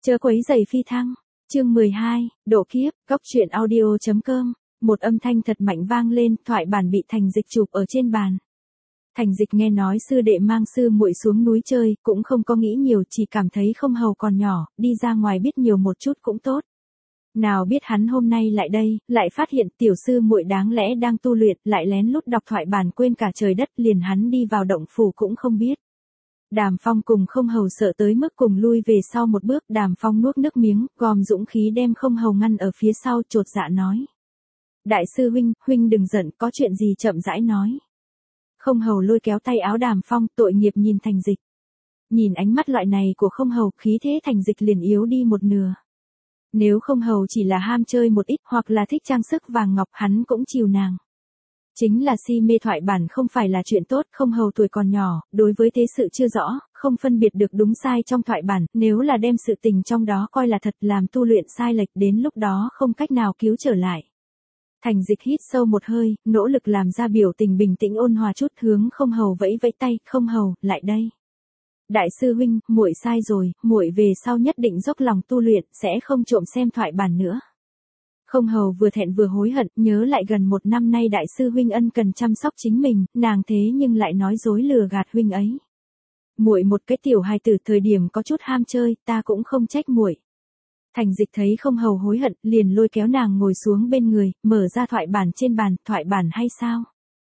Chớ quấy rầy phi thăng. Chương 12, độ kiếp, góc truyện audio.com. Một âm thanh thật mạnh vang lên, thoại bản bị Thành Dịch chụp ở trên bàn. Thành Dịch nghe nói sư đệ mang sư muội xuống núi chơi, cũng không có nghĩ nhiều, chỉ cảm thấy không hầu còn nhỏ, đi ra ngoài biết nhiều một chút cũng tốt. Nào biết hắn hôm nay lại đây, lại phát hiện tiểu sư muội đáng lẽ đang tu luyện, lại lén lút đọc thoại bản quên cả trời đất, liền hắn đi vào động phủ cũng không biết. Đàm Phong cùng Không Hầu sợ tới mức cùng lui về sau một bước, Đàm Phong nuốt nước miếng, gom dũng khí đem Không Hầu ngăn ở phía sau, chột dạ nói. Đại sư huynh đừng giận, có chuyện gì chậm rãi nói. Không Hầu lôi kéo tay áo Đàm Phong, tội nghiệp nhìn Thành Dịch. Nhìn ánh mắt loại này của Không Hầu, khí thế Thành Dịch liền yếu đi một nửa. Nếu Không Hầu chỉ là ham chơi một ít hoặc là thích trang sức vàng ngọc, hắn cũng chiều nàng. Chính là si mê thoại bản không phải là chuyện tốt, Không Hầu tuổi còn nhỏ, đối với thế sự chưa rõ, không phân biệt được đúng sai trong thoại bản, nếu là đem sự tình trong đó coi là thật, làm tu luyện sai lệch, đến lúc đó không cách nào cứu trở lại. Thành Dịch hít sâu một hơi, nỗ lực làm ra biểu tình bình tĩnh ôn hòa chút, hướng Không Hầu vẫy vẫy tay. Không Hầu, lại đây. Đại sư huynh, muội sai rồi, muội về sau nhất định dốc lòng tu luyện, sẽ không trộm xem thoại bản nữa. Không Hầu vừa thẹn vừa hối hận, nhớ lại gần một năm nay đại sư huynh ân cần chăm sóc chính mình, nàng thế nhưng lại nói dối lừa gạt huynh ấy. Muội một cái tiểu hài tử, thời điểm có chút ham chơi, ta cũng không trách muội. Thành Dịch thấy Không Hầu hối hận, liền lôi kéo nàng ngồi xuống bên người, mở ra thoại bản trên bàn. Thoại bản hay sao?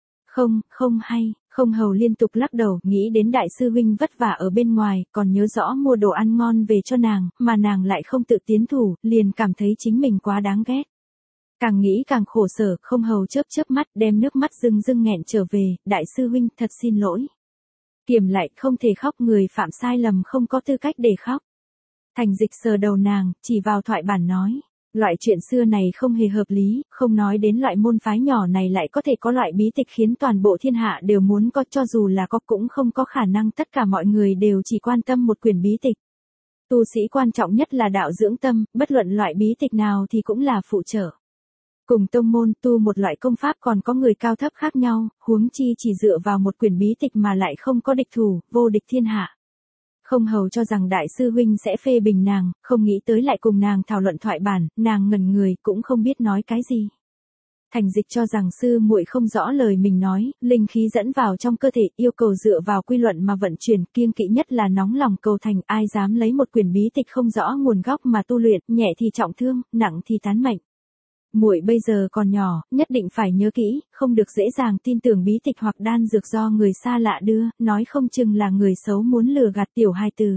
Không hay. Không Hầu liên tục lắc đầu, nghĩ đến đại sư huynh vất vả ở bên ngoài, còn nhớ rõ mua đồ ăn ngon về cho nàng, mà nàng lại không tự tiến thủ, liền cảm thấy chính mình quá đáng ghét. Càng nghĩ càng khổ sở, Không Hầu chớp mắt, đem nước mắt rưng nghẹn trở về. Đại sư huynh, thật xin lỗi. Kiềm lại, không thể khóc, người phạm sai lầm không có tư cách để khóc. Thành Dịch sờ đầu nàng, chỉ vào thoại bản nói. Loại chuyện xưa này không hề hợp lý, không nói đến loại môn phái nhỏ này lại có thể có loại bí tịch khiến toàn bộ thiên hạ đều muốn có, cho dù là có cũng không có khả năng tất cả mọi người đều chỉ quan tâm một quyển bí tịch. Tu sĩ quan trọng nhất là đạo dưỡng tâm, bất luận loại bí tịch nào thì cũng là phụ trợ. Cùng tông môn tu một loại công pháp còn có người cao thấp khác nhau, huống chi chỉ dựa vào một quyển bí tịch mà lại không có địch thủ, vô địch thiên hạ. Không Hầu cho rằng đại sư huynh sẽ phê bình nàng, không nghĩ tới lại cùng nàng thảo luận thoại bản, nàng ngẩn người cũng không biết nói cái gì. Thành Dịch cho rằng sư muội không rõ lời mình nói, linh khí dẫn vào trong cơ thể, yêu cầu dựa vào quy luật mà vận chuyển, kiêng kỵ nhất là nóng lòng cầu thành, ai dám lấy một quyển bí tịch không rõ nguồn gốc mà tu luyện, nhẹ thì trọng thương, nặng thì tán mệnh. Muội bây giờ còn nhỏ, nhất định phải nhớ kỹ, không được dễ dàng tin tưởng bí tịch hoặc đan dược do người xa lạ đưa, nói không chừng là người xấu muốn lừa gạt tiểu hài tử.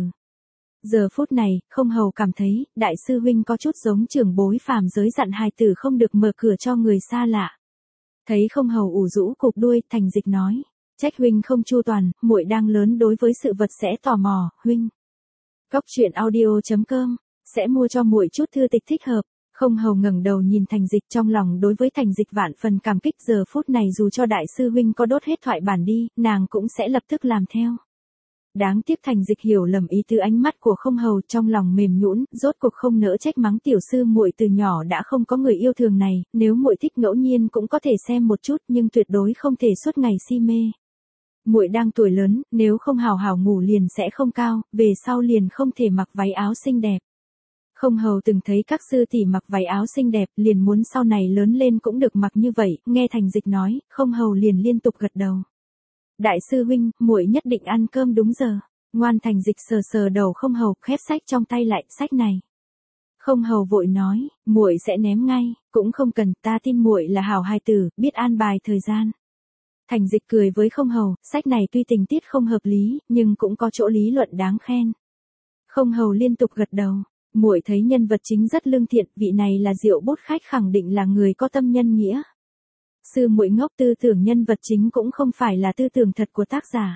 Giờ phút này, Không Hầu cảm thấy, đại sư huynh có chút giống trưởng bối phàm giới dặn hài tử không được mở cửa cho người xa lạ. Thấy Không Hầu ủ rũ cụp đuôi, Thành Dịch nói, trách huynh không chu toàn, muội đang lớn đối với sự vật sẽ tò mò, huynh. Góc truyện audio.com, sẽ mua cho muội chút thư tịch thích hợp. Không Hầu ngẩng đầu nhìn Thành Dịch, trong lòng đối với Thành Dịch vạn phần cảm kích, giờ phút này dù cho đại sư huynh có đốt hết thoại bản đi, nàng cũng sẽ lập tức làm theo. Đáng tiếc Thành Dịch hiểu lầm ý tứ ánh mắt của Không Hầu, trong lòng mềm nhũn, rốt cuộc không nỡ trách mắng tiểu sư muội từ nhỏ đã không có người yêu thường này, nếu muội thích ngẫu nhiên cũng có thể xem một chút, nhưng tuyệt đối không thể suốt ngày si mê. Muội đang tuổi lớn, nếu không hào hào ngủ liền sẽ không cao, về sau liền không thể mặc váy áo xinh đẹp. Không Hầu từng thấy các sư tỷ mặc váy áo xinh đẹp, liền muốn sau này lớn lên cũng được mặc như vậy, nghe Thành Dịch nói, Không Hầu liền liên tục gật đầu. Đại sư huynh, muội nhất định ăn cơm đúng giờ. Ngoan. Thành Dịch sờ đầu Không Hầu, khép sách trong tay lại, sách này. Không Hầu vội nói, muội sẽ ném ngay, cũng không cần, ta tin muội là hảo hài tử, biết an bài thời gian. Thành Dịch cười với Không Hầu, sách này tuy tình tiết không hợp lý, nhưng cũng có chỗ lý luận đáng khen. Không Hầu liên tục gật đầu. Muội thấy nhân vật chính rất lương thiện, vị này là Diệu Bút khách khẳng định là người có tâm nhân nghĩa. Sư muội ngốc, tư tưởng nhân vật chính cũng không phải là tư tưởng thật của tác giả.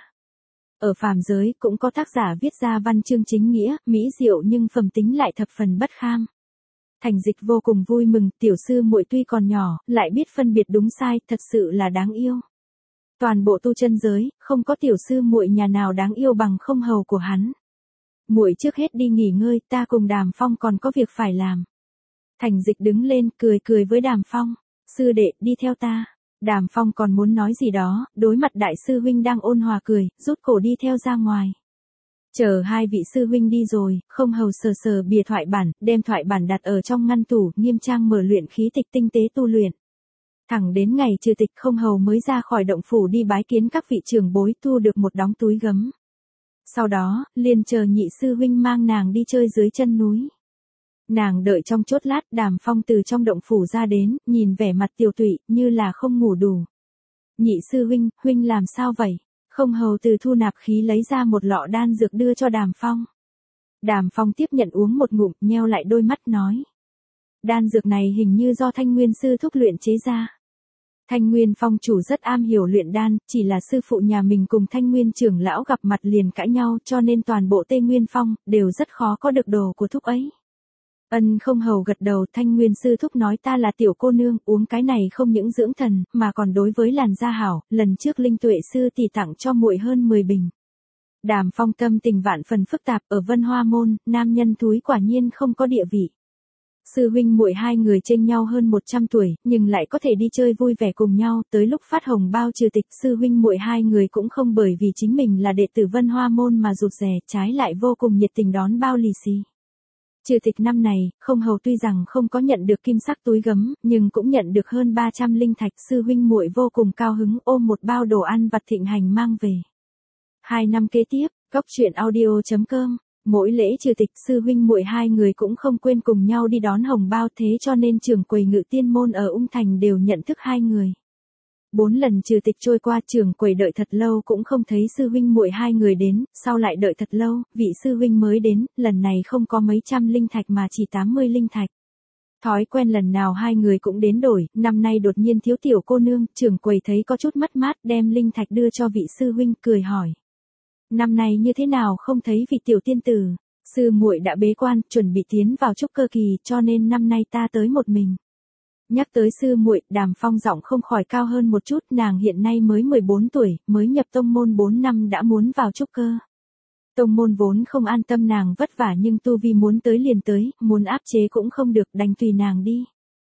Ở phàm giới cũng có tác giả viết ra văn chương chính nghĩa, mỹ diệu nhưng phẩm tính lại thập phần bất kham. Thành Dịch vô cùng vui mừng, tiểu sư muội tuy còn nhỏ, lại biết phân biệt đúng sai, thật sự là đáng yêu. Toàn bộ tu chân giới, không có tiểu sư muội nhà nào đáng yêu bằng Không Hầu của hắn. Muội trước hết đi nghỉ ngơi, ta cùng Đàm Phong còn có việc phải làm. Thành Dịch đứng lên, cười với Đàm Phong, sư đệ, đi theo ta. Đàm Phong còn muốn nói gì đó, đối mặt đại sư huynh đang ôn hòa cười, rút cổ đi theo ra ngoài. Chờ hai vị sư huynh đi rồi, Không Hầu sờ sờ bìa thoại bản, đem thoại bản đặt ở trong ngăn tủ, nghiêm trang mở luyện khí tịch tinh tế tu luyện. Thẳng đến ngày trừ tịch Không Hầu mới ra khỏi động phủ đi bái kiến các vị trưởng bối thu được một đống túi gấm. Sau đó, liền chờ nhị sư huynh mang nàng đi chơi dưới chân núi. Nàng đợi trong chốt lát, Đàm Phong từ trong động phủ ra đến, nhìn vẻ mặt tiều tụy, như là không ngủ đủ. Nhị sư huynh, huynh làm sao vậy? Không Hầu từ thu nạp khí lấy ra một lọ đan dược đưa cho Đàm Phong. Đàm Phong tiếp nhận uống một ngụm, nheo lại đôi mắt nói. Đan dược này hình như do Thanh Nguyên sư thúc luyện chế ra. Thanh Nguyên Phong chủ rất am hiểu luyện đan, chỉ là sư phụ nhà mình cùng Thanh Nguyên trưởng lão gặp mặt liền cãi nhau, cho nên toàn bộ Tây Nguyên Phong đều rất khó có được đồ của thúc ấy. Không Hầu gật đầu, Thanh Nguyên sư thúc nói ta là tiểu cô nương, uống cái này không những dưỡng thần, mà còn đối với làn da hảo, lần trước Linh Tuệ sư tỷ tặng cho muội hơn 10 bình. Đàm Phong tâm tình vạn phần phức tạp, ở Vân Hoa môn, nam nhân thúi quả nhiên không có địa vị. Sư huynh muội hai người chênh nhau hơn 100 tuổi, nhưng lại có thể đi chơi vui vẻ cùng nhau, tới lúc phát hồng bao trừ tịch, sư huynh muội hai người cũng không bởi vì chính mình là đệ tử Vân Hoa môn mà rụt rè, trái lại vô cùng nhiệt tình đón bao lì xì. Trừ tịch năm này, Không Hầu tuy rằng không có nhận được kim sắc túi gấm, nhưng cũng nhận được hơn 300 linh thạch, sư huynh muội vô cùng cao hứng ôm một bao đồ ăn vặt thịnh hành mang về. 2 năm kế tiếp, Cóc Truyện Audio.com, mỗi lễ trừ tịch sư huynh muội hai người cũng không quên cùng nhau đi đón hồng bao, thế cho nên trưởng quầy Ngự Tiên môn ở Ung Thành đều nhận thức hai người. 4 lần trừ tịch trôi qua, trưởng quầy đợi thật lâu cũng không thấy sư huynh muội hai người đến, sau lại đợi thật lâu, vị sư huynh mới đến, lần này không có mấy trăm linh thạch mà chỉ 80 linh thạch. Thói quen lần nào hai người cũng đến đổi, năm nay đột nhiên thiếu tiểu cô nương, trưởng quầy thấy có chút mất mát, đem linh thạch đưa cho vị sư huynh, cười hỏi. Năm nay như thế nào không thấy vị tiểu tiên tử? Sư muội đã bế quan, chuẩn bị tiến vào trúc cơ kỳ, cho nên năm nay ta tới một mình. Nhắc tới sư muội, Đàm Phong giọng không khỏi cao hơn một chút, nàng hiện nay mới 14 tuổi, mới nhập tông môn 4 năm đã muốn vào trúc cơ. Tông môn vốn không an tâm nàng vất vả, nhưng tu vi muốn tới liền tới, muốn áp chế cũng không được, đành tùy nàng đi.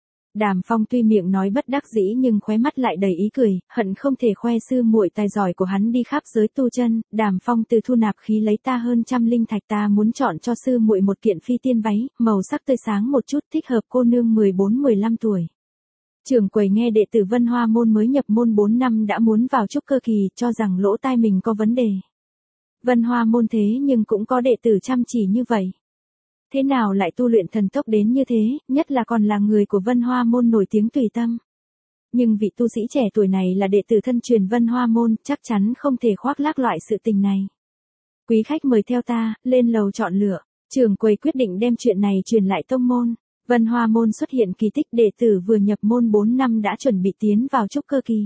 Đàm Phong tuy miệng nói bất đắc dĩ nhưng khóe mắt lại đầy ý cười, hận không thể khoe sư muội tài giỏi của hắn đi khắp giới tu chân. Đàm Phong từ thu nạp khí lấy ta hơn trăm linh thạch, ta muốn chọn cho sư muội một kiện phi tiên váy, màu sắc tươi sáng một chút, thích hợp cô nương 14-15 tuổi. Trưởng quầy nghe đệ tử Vân Hoa môn mới nhập môn 4 năm đã muốn vào trúc cơ kỳ, cho rằng lỗ tai mình có vấn đề. Vân Hoa môn thế nhưng cũng có đệ tử chăm chỉ như vậy. Thế nào lại tu luyện thần tốc đến như thế, nhất là còn là người của Vân Hoa môn nổi tiếng tùy tâm. Nhưng vị tu sĩ trẻ tuổi này là đệ tử thân truyền Vân Hoa môn, chắc chắn không thể khoác lác loại sự tình này. Quý khách mời theo ta, lên lầu chọn lựa. Trưởng quầy quyết định đem chuyện này truyền lại tông môn. Vân Hoa môn xuất hiện kỳ tích, đệ tử vừa nhập môn 4 năm đã chuẩn bị tiến vào trúc cơ kỳ.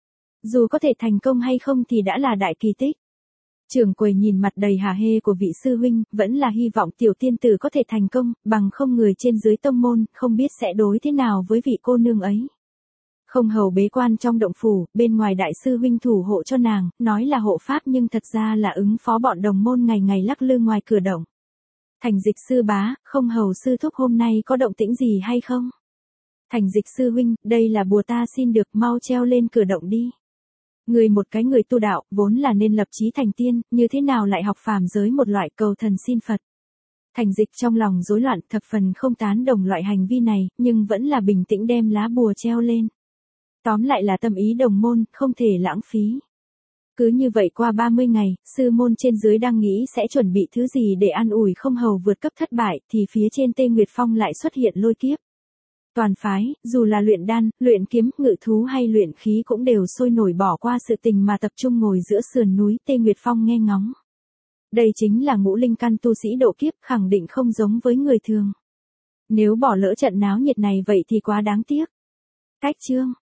Dù có thể thành công hay không thì đã là đại kỳ tích. Trưởng quầy nhìn mặt đầy hả hê của vị sư huynh, vẫn là hy vọng tiểu tiên tử có thể thành công, bằng không người trên dưới tông môn, không biết sẽ đối thế nào với vị cô nương ấy. Không Hầu bế quan trong động phủ, bên ngoài đại sư huynh thủ hộ cho nàng, nói là hộ pháp nhưng thật ra là ứng phó bọn đồng môn ngày ngày lắc lư ngoài cửa động. Thành Dịch sư bá, Không Hầu sư thúc hôm nay có động tĩnh gì hay không? Thành Dịch sư huynh, đây là bùa ta xin được, mau treo lên cửa động đi. Người một cái người tu đạo, vốn là nên lập chí thành tiên, như thế nào lại học phàm giới một loại cầu thần xin Phật. Thành Dịch trong lòng rối loạn, thập phần không tán đồng loại hành vi này, nhưng vẫn là bình tĩnh đem lá bùa treo lên. Tóm lại là tâm ý đồng môn, không thể lãng phí. Cứ như vậy qua 30 ngày, sư môn trên dưới đang nghĩ sẽ chuẩn bị thứ gì để an ủi Không Hầu vượt cấp thất bại, thì phía trên Tây Nguyệt Phong lại xuất hiện lôi kiếp. Toàn phái, dù là luyện đan, luyện kiếm, ngự thú hay luyện khí cũng đều sôi nổi bỏ qua sự tình mà tập trung ngồi giữa sườn núi Tây Nguyệt Phong nghe ngóng. Đây chính là ngũ linh căn tu sĩ độ kiếp, khẳng định không giống với người thường. Nếu bỏ lỡ trận náo nhiệt này vậy thì quá đáng tiếc. Cách chương